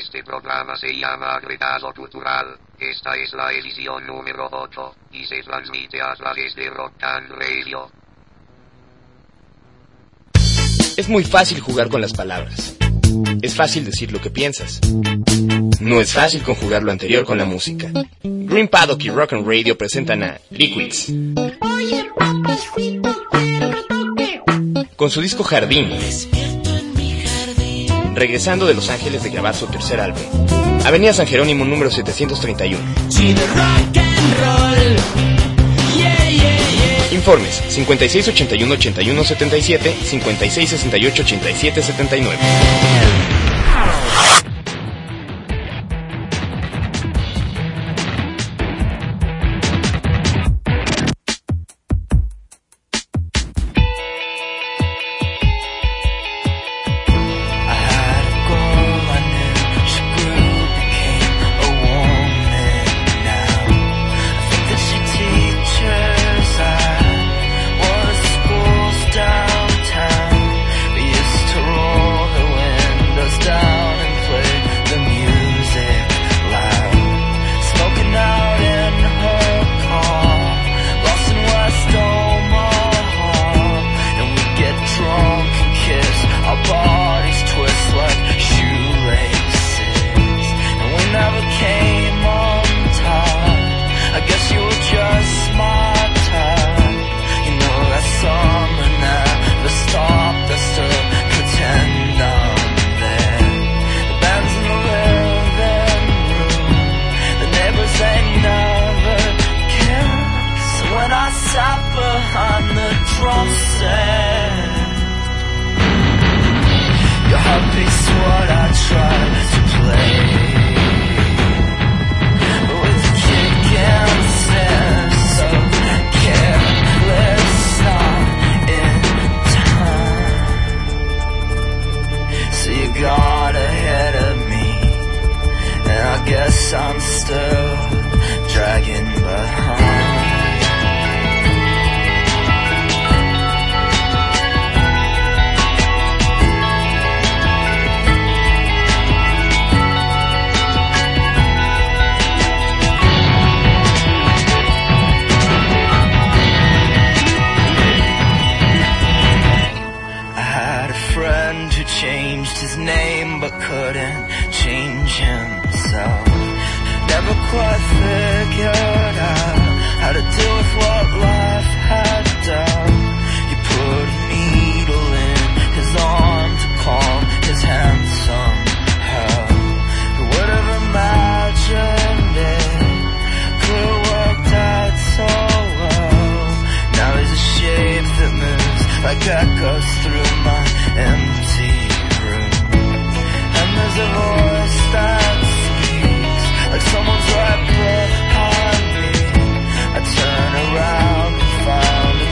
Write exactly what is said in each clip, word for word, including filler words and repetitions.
Este programa se llama Agregado Cultural. Esta es la edición número ocho y se transmite a través de Rock and Radio. Es muy fácil jugar con las palabras. Es fácil decir lo que piensas. No es fácil conjugar lo anterior con la música. Green Paddock y Rock and Radio presentan a Liquids. Con su disco Jardín, regresando de Los Ángeles de grabar su tercer álbum, Avenida San Jerónimo número setecientos treinta y uno. Informes cincuenta y seis ochenta y uno ochenta y uno setenta y siete, cincuenta y seis sesenta y ocho ochenta y siete setenta y nueve.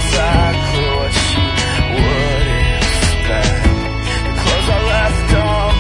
Clothes I left on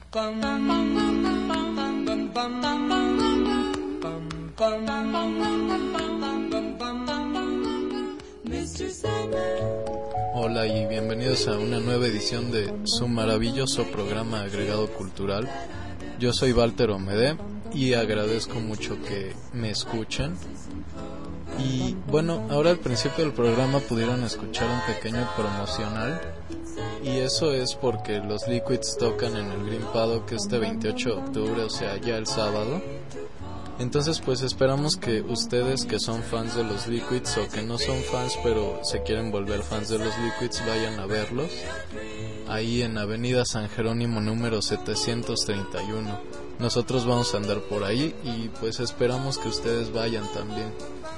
Hola y bienvenidos a una nueva edición de su maravilloso programa Agregado Cultural. Yo soy Walter Omede y agradezco mucho que me escuchen. Y bueno, ahora al principio del programa pudieron escuchar un pequeño promocional, y eso es porque los Liquids tocan en el Green Paddock este veintiocho de octubre, o sea, ya el sábado. Entonces pues esperamos que ustedes que son fans de los Liquids o que no son fans pero se quieren volver fans de los Liquids vayan a verlos ahí en Avenida San Jerónimo número setecientos treinta y uno. Nosotros vamos a andar por ahí y pues esperamos que ustedes vayan también.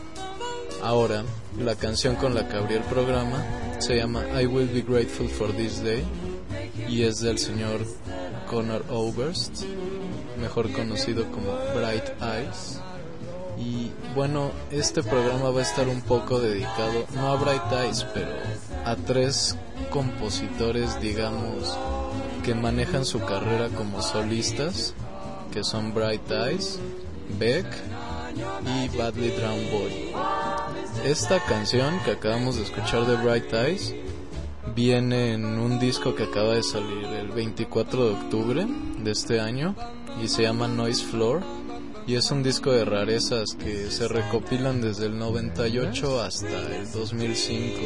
Ahora, la canción con la que abrí el programa se llama I Will Be Grateful for This Day y es del señor Conor Oberst, mejor conocido como Bright Eyes. Y bueno, este programa va a estar un poco dedicado no a Bright Eyes, pero a tres compositores, digamos, que manejan su carrera como solistas, que son Bright Eyes, Beck y Badly Drowned Boy. Esta canción que acabamos de escuchar de Bright Eyes viene en un disco que acaba de salir el veinticuatro de octubre de este año y se llama Noise Floor, y es un disco de rarezas que se recopilan desde el noventa y ocho hasta el dos mil cinco.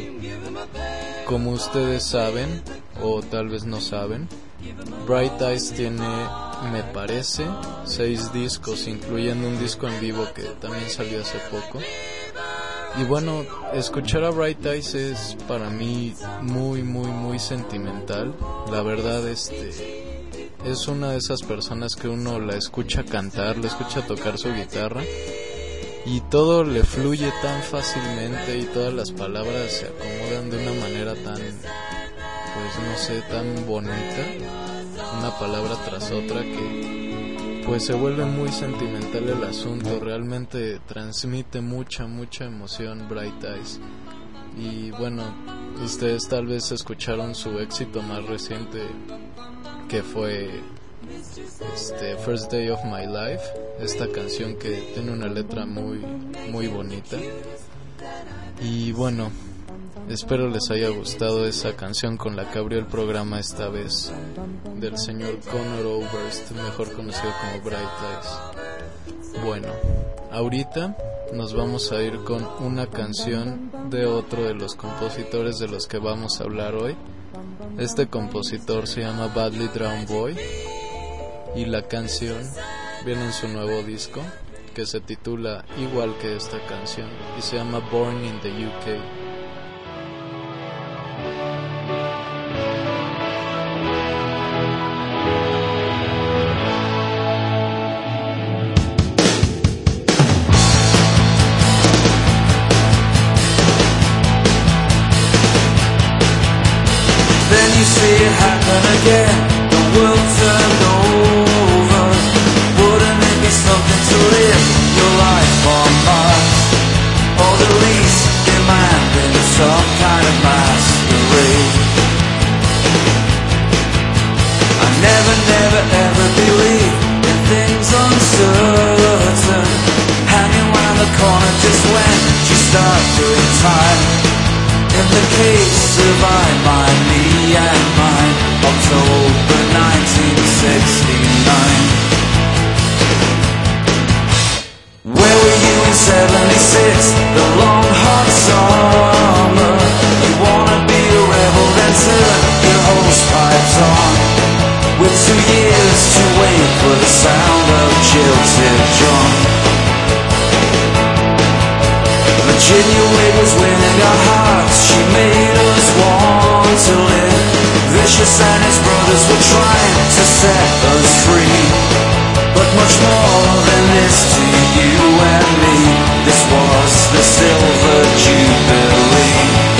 Como ustedes saben, o tal vez no saben, Bright Eyes tiene, me parece, seis discos, incluyendo un disco en vivo que también salió hace poco. Y bueno, escuchar a Bright Eyes es para mí muy, muy, muy sentimental. La verdad, este, es una de esas personas que uno la escucha cantar, la escucha tocar su guitarra y todo le fluye tan fácilmente y todas las palabras se acomodan de una manera tan, pues no sé, tan bonita, una palabra tras otra, que pues se vuelve muy sentimental el asunto. Realmente transmite mucha, mucha emoción Bright Eyes. Y bueno, ustedes tal vez escucharon su éxito más reciente, que fue este First Day of My Life, esta canción que tiene una letra muy, muy bonita. Y bueno, espero les haya gustado esa canción con la que abrió el programa esta vez, del señor Conor Oberst, mejor conocido como Bright Eyes. Bueno, ahorita nos vamos a ir con una canción de otro de los compositores de los que vamos a hablar hoy. Este compositor se llama Badly Drowned Boy y la canción viene en su nuevo disco que se titula igual que esta canción y se llama Born in the U K. See it happen again, the world turned over. Wouldn't it be something to live your life on Mars? Or the least demanding some kind of masquerade. I never, never, ever believed in things uncertain, hanging round the corner just when you start doing time. In the case of I, my, me and mine, October nineteen sixty-nine. Where were you in seventy-six, the long hot summer? You wanna be a rebel, then turn your hosepipes on. With two years to wait for the sound of jilted drum. Virginia Wade was winning our hearts, she made us want to live. Vicious and his brothers were trying to set us free. But much more than this to you and me, this was the Silver Jubilee.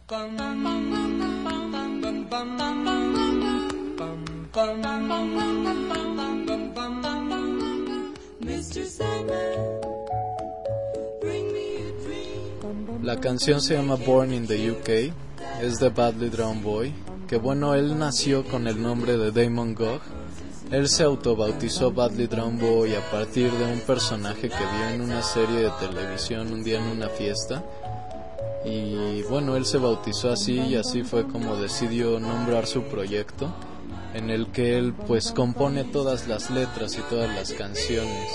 La canción se llama Born in the U K, es de Badly Drawn Boy, que bueno, él nació con el nombre de Damon Gogh. Él se autobautizó Badly Drawn Boy a partir de un personaje que vio en una serie de televisión un día en una fiesta. Y bueno, él se bautizó así y así fue como decidió nombrar su proyecto, en el que él pues compone todas las letras y todas las canciones.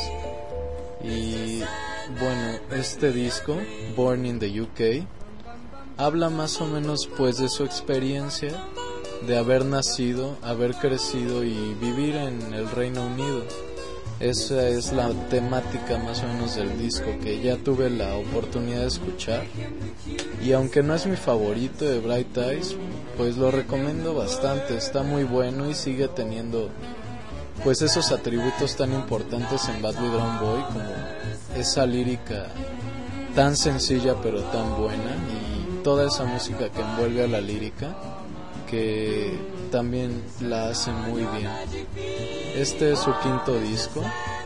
Y bueno, este disco, Born in the U K, habla más o menos pues de su experiencia de haber nacido, haber crecido y vivir en el Reino Unido. Esa es la temática más o menos del disco, que ya tuve la oportunidad de escuchar, y aunque no es mi favorito de Bright Eyes, pues lo recomiendo bastante. Está muy bueno y sigue teniendo pues esos atributos tan importantes en Badly Drawn Boy, como esa lírica tan sencilla pero tan buena, y toda esa música que envuelve a la lírica, que también la hace muy bien. Este es su quinto disco,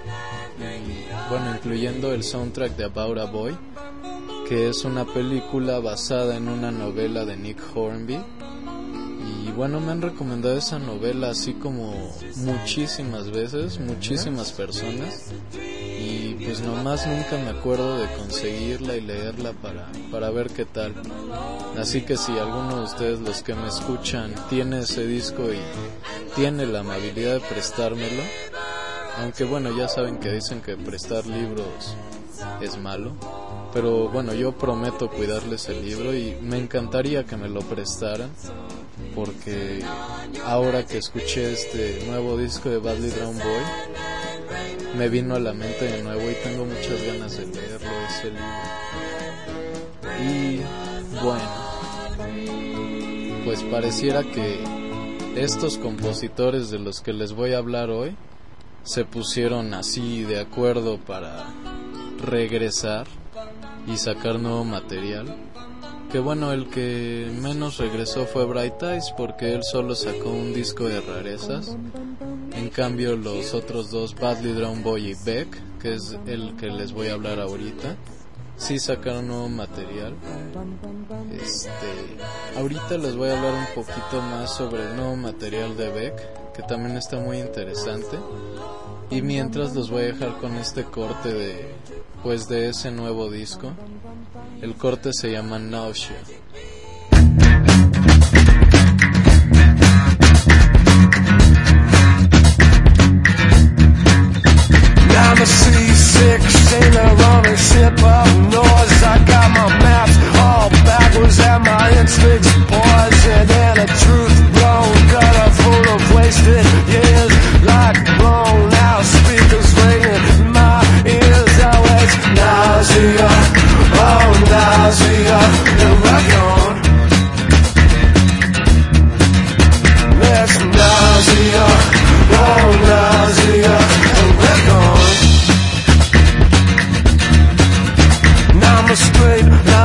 y bueno, incluyendo el soundtrack de About a Boy, que es una película basada en una novela de Nick Hornby. Y bueno, me han recomendado esa novela así como muchísimas veces, muchísimas personas, y pues nomás nunca me acuerdo de conseguirla y leerla para, para ver qué tal. Así que si alguno de ustedes, los que me escuchan, tiene ese disco y tiene la amabilidad de prestármelo, aunque bueno, ya saben que dicen que prestar libros es malo, pero bueno, yo prometo cuidarles el libro y me encantaría que me lo prestaran, porque ahora que escuché este nuevo disco de Badly Drawn Boy, me vino a la mente de nuevo y tengo muchas ganas de leerlo, ese libro. Y bueno, pues pareciera que estos compositores de los que les voy a hablar hoy se pusieron así de acuerdo para regresar y sacar nuevo material. Que bueno, el que menos regresó fue Bright Eyes, porque él solo sacó un disco de rarezas. En cambio los otros dos, Badly Drawn Boy y Beck, que es el que les voy a hablar ahorita, sí sacaron nuevo material. Este, ahorita les voy a hablar un poquito más sobre el nuevo material de Beck, que también está muy interesante. Y mientras los voy a dejar con este corte de pues de ese nuevo disco. El corte se llama Nausea. I'm a seasick sailor on a ship of noise. I got my maps all backwards and my instincts poison, and a truth blown gutter full of wasted years, like blown out speakers ringing in my ears. Oh, it's nausea, oh nausea, and we're gone. It's nausea, oh nausea, and we're gone. I'm a straight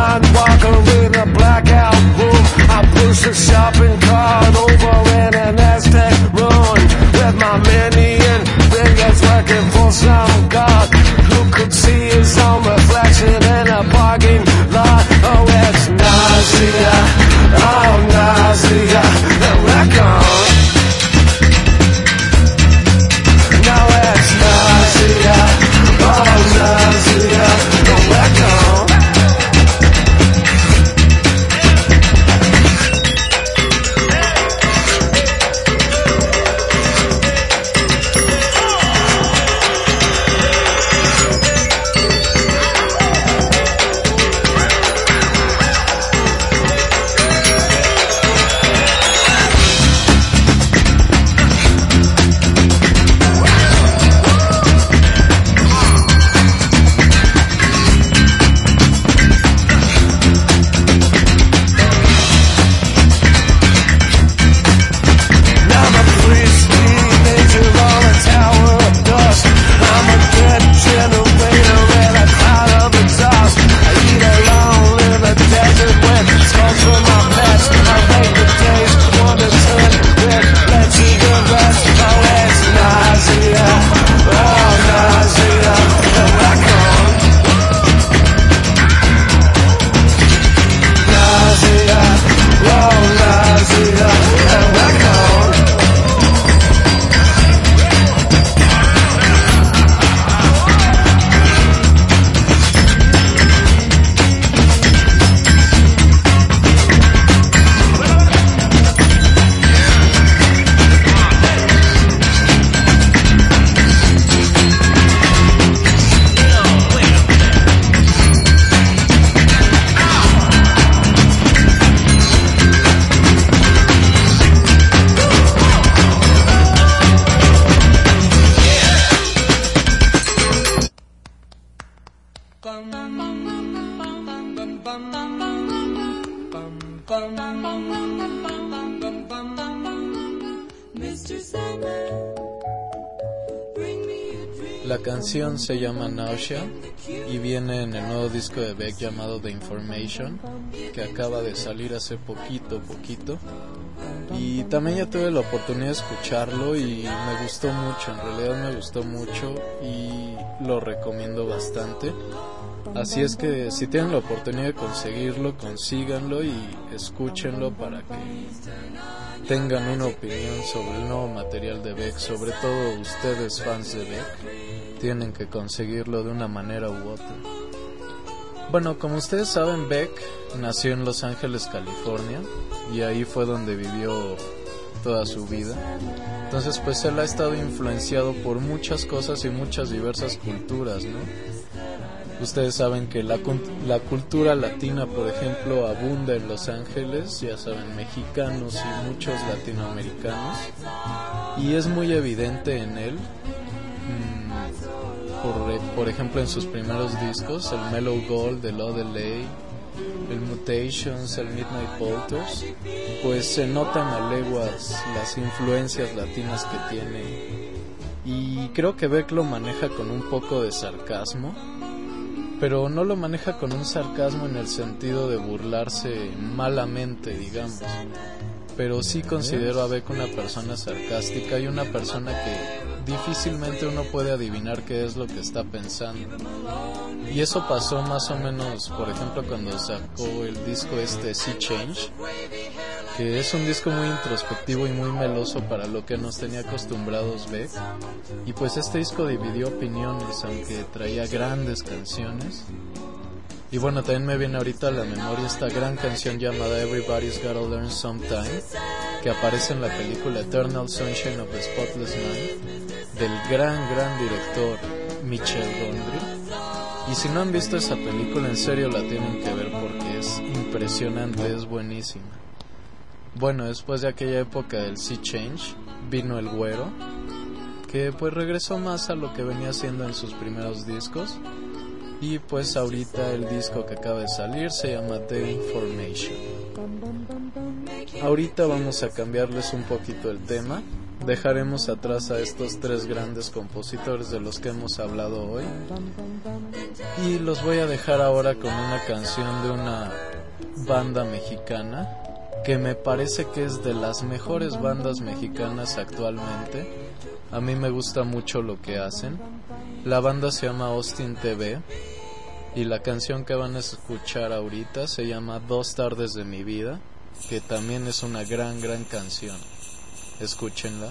La canción se llama Nausea y viene en el nuevo disco de Beck llamado The Information, que acaba de salir hace poquito, poquito. Y también ya tuve la oportunidad de escucharlo y me gustó mucho, en realidad me gustó mucho y lo recomiendo bastante. Así es que si tienen la oportunidad de conseguirlo, consíganlo y escúchenlo para que tengan una opinión sobre el nuevo material de Beck. Sobre todo ustedes fans de Beck tienen que conseguirlo de una manera u otra. Bueno, como ustedes saben, Beck nació en Los Ángeles, California, y ahí fue donde vivió toda su vida. Entonces pues él ha estado influenciado por muchas cosas y muchas diversas culturas, ¿no? Ustedes saben que la, la cultura latina, por ejemplo, abunda en Los Ángeles, ya saben, mexicanos y muchos latinoamericanos, y es muy evidente en él, mmm, por, por ejemplo en sus primeros discos, el Mellow Gold, el O D L A, el Mutations, el Midnight Potters, pues se notan a leguas las influencias latinas que tiene, y creo que Beck lo maneja con un poco de sarcasmo, pero no lo maneja con un sarcasmo en el sentido de burlarse malamente, digamos. Pero sí considero a Beck una persona sarcástica y una persona que difícilmente uno puede adivinar qué es lo que está pensando. Y eso pasó más o menos, por ejemplo, cuando sacó el disco este Sea Change, que es un disco muy introspectivo y muy meloso para lo que nos tenía acostumbrados Beck. Y pues este disco dividió opiniones, aunque traía grandes canciones. Y bueno, también me viene ahorita a la memoria esta gran canción llamada Everybody's Gotta Learn Sometime, que aparece en la película Eternal Sunshine of the Spotless Mind, del gran, gran director Michel Gondry. Y si no han visto esa película, en serio la tienen que ver porque es impresionante, es buenísima. Bueno, después de aquella época del Sea Change, vino el Güero, que pues regresó más a lo que venía haciendo en sus primeros discos. Y pues ahorita el disco que acaba de salir se llama The Information. Ahorita vamos a cambiarles un poquito el tema. Dejaremos atrás a estos tres grandes compositores de los que hemos hablado hoy. Y los voy a dejar ahora con una canción de una banda mexicana que me parece que es de las mejores bandas mexicanas actualmente. A mí me gusta mucho lo que hacen. La banda se llama Austin T V y la canción que van a escuchar ahorita se llama Dos tardes de mi vida, que también es una gran, gran canción. Escúchenla.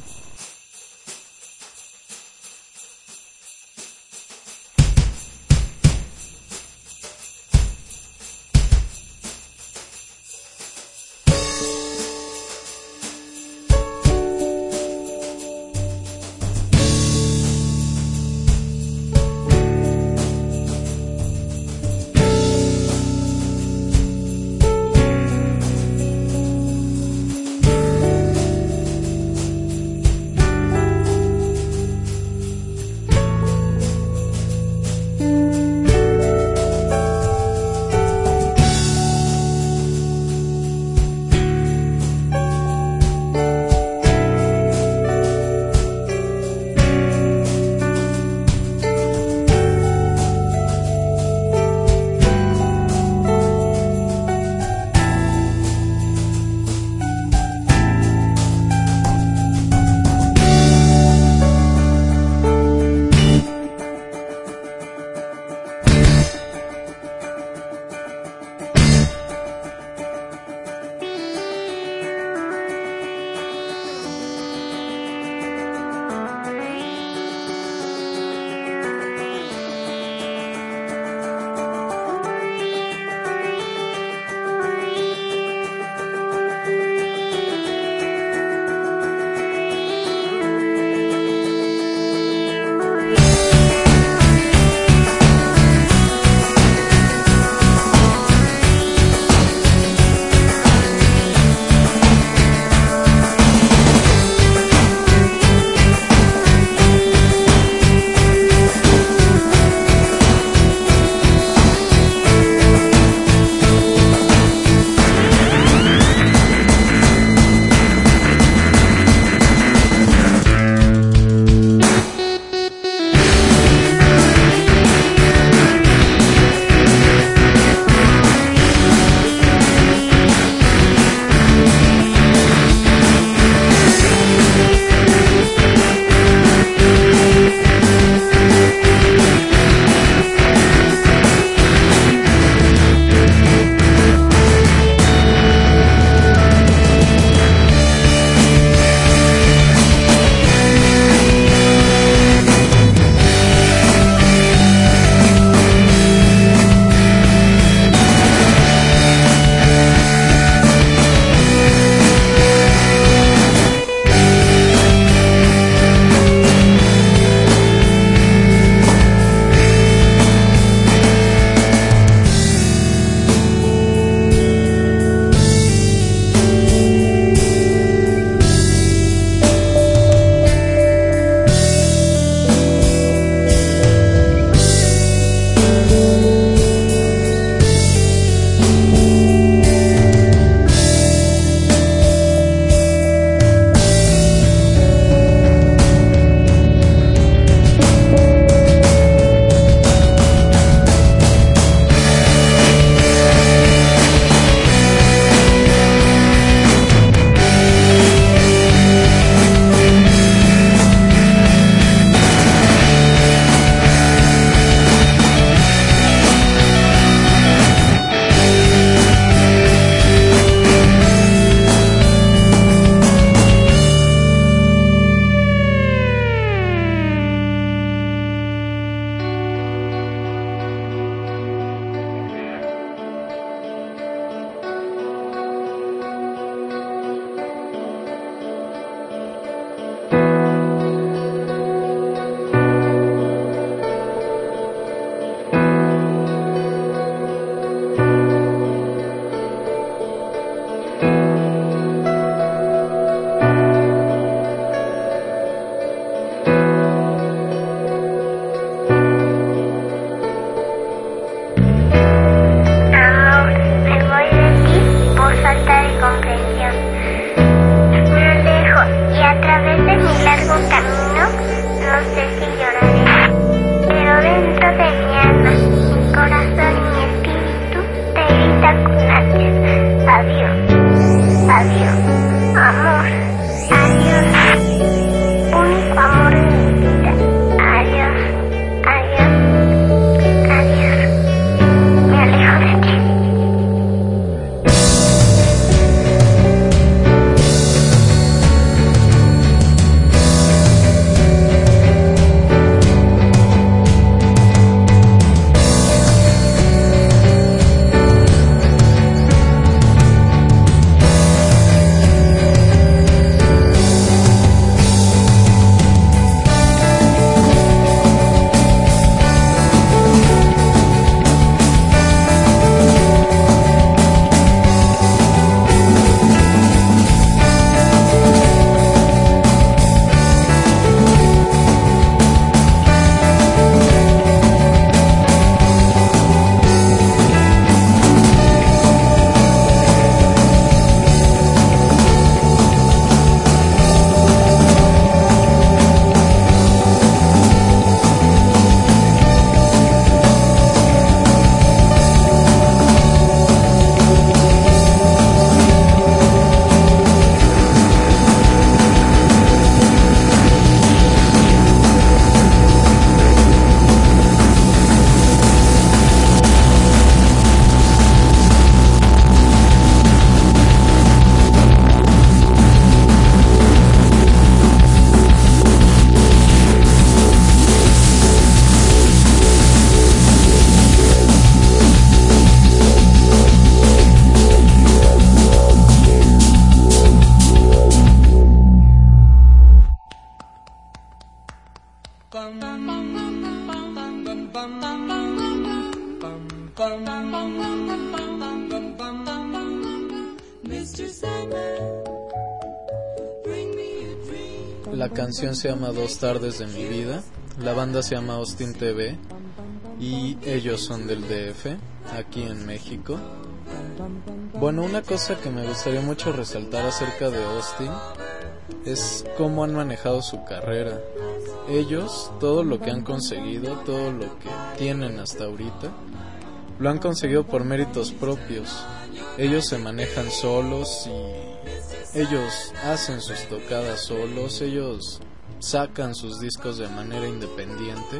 La canción se llama Dos tardes de mi vida. La banda se llama Austin T V y ellos son del D F, aquí en México. Bueno, una cosa que me gustaría mucho resaltar acerca de Austin es cómo han manejado su carrera. Ellos, todo lo que han conseguido, todo lo que tienen hasta ahorita, lo han conseguido por méritos propios. Ellos se manejan solos y ellos hacen sus tocadas solos, ellos sacan sus discos de manera independiente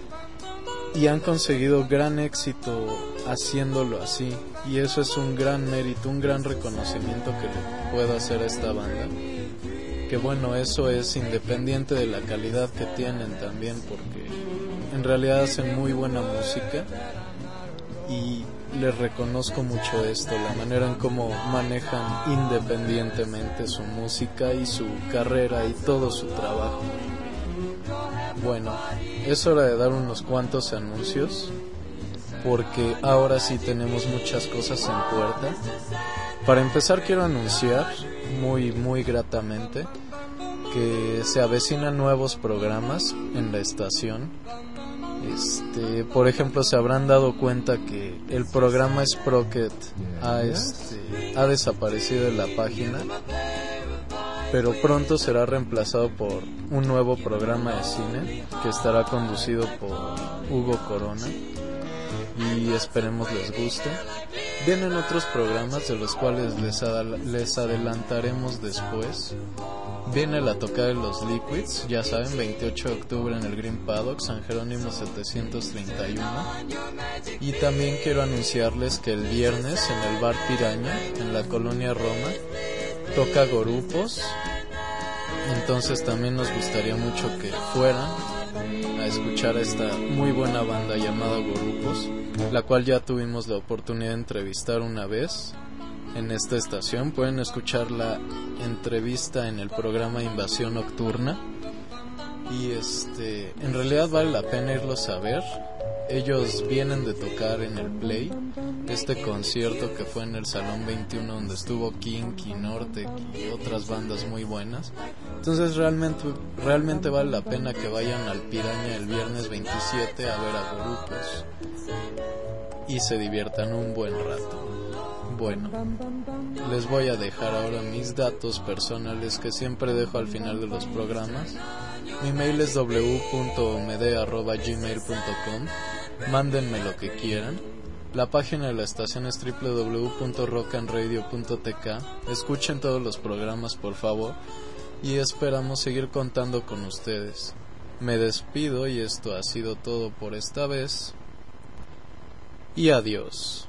y han conseguido gran éxito haciéndolo así, y eso es un gran mérito, un gran reconocimiento que le puedo hacer a esta banda, que bueno, eso es independiente de la calidad que tienen también, porque en realidad hacen muy buena música y les reconozco mucho esto, la manera en cómo manejan independientemente su música y su carrera y todo su trabajo. Bueno, es hora de dar unos cuantos anuncios, porque ahora sí tenemos muchas cosas en puerta. Para empezar, quiero anunciar muy muy gratamente que se avecinan nuevos programas en la estación. Este, por ejemplo, se habrán dado cuenta que el programa Sprocket ha, este, ha desaparecido de la página, pero pronto será reemplazado por un nuevo programa de cine que estará conducido por Hugo Corona y esperemos les guste. Vienen otros programas de los cuales les, adal- les adelantaremos después. Viene la tocada de los Liquids, ya saben, veintiocho de octubre en el Green Paddock, San Jerónimo setecientos treinta y uno. Y también quiero anunciarles que el viernes en el Bar Piraña, en la colonia Roma, toca Gorupos. Entonces también nos gustaría mucho que fueran a escuchar a esta muy buena banda llamada Gorupos, la cual ya tuvimos la oportunidad de entrevistar una vez en esta estación. Pueden escuchar la entrevista en el programa Invasión Nocturna y este en realidad vale la pena irlos a ver. Ellos vienen de tocar en el Play, este concierto que fue en el Salón veintiuno donde estuvo Kinky, Nortec y otras bandas muy buenas. Entonces realmente realmente vale la pena que vayan al Piraña el viernes veintisiete a ver a Gorupos y se diviertan un buen rato. Bueno, les voy a dejar ahora mis datos personales que siempre dejo al final de los programas. Mi mail es w punto omede arroba gmail punto com. Mándenme lo que quieran. La página de la estación es w w w punto rock and radio punto t k. Escuchen todos los programas, por favor, y esperamos seguir contando con ustedes. Me despido y esto ha sido todo por esta vez. Y adiós.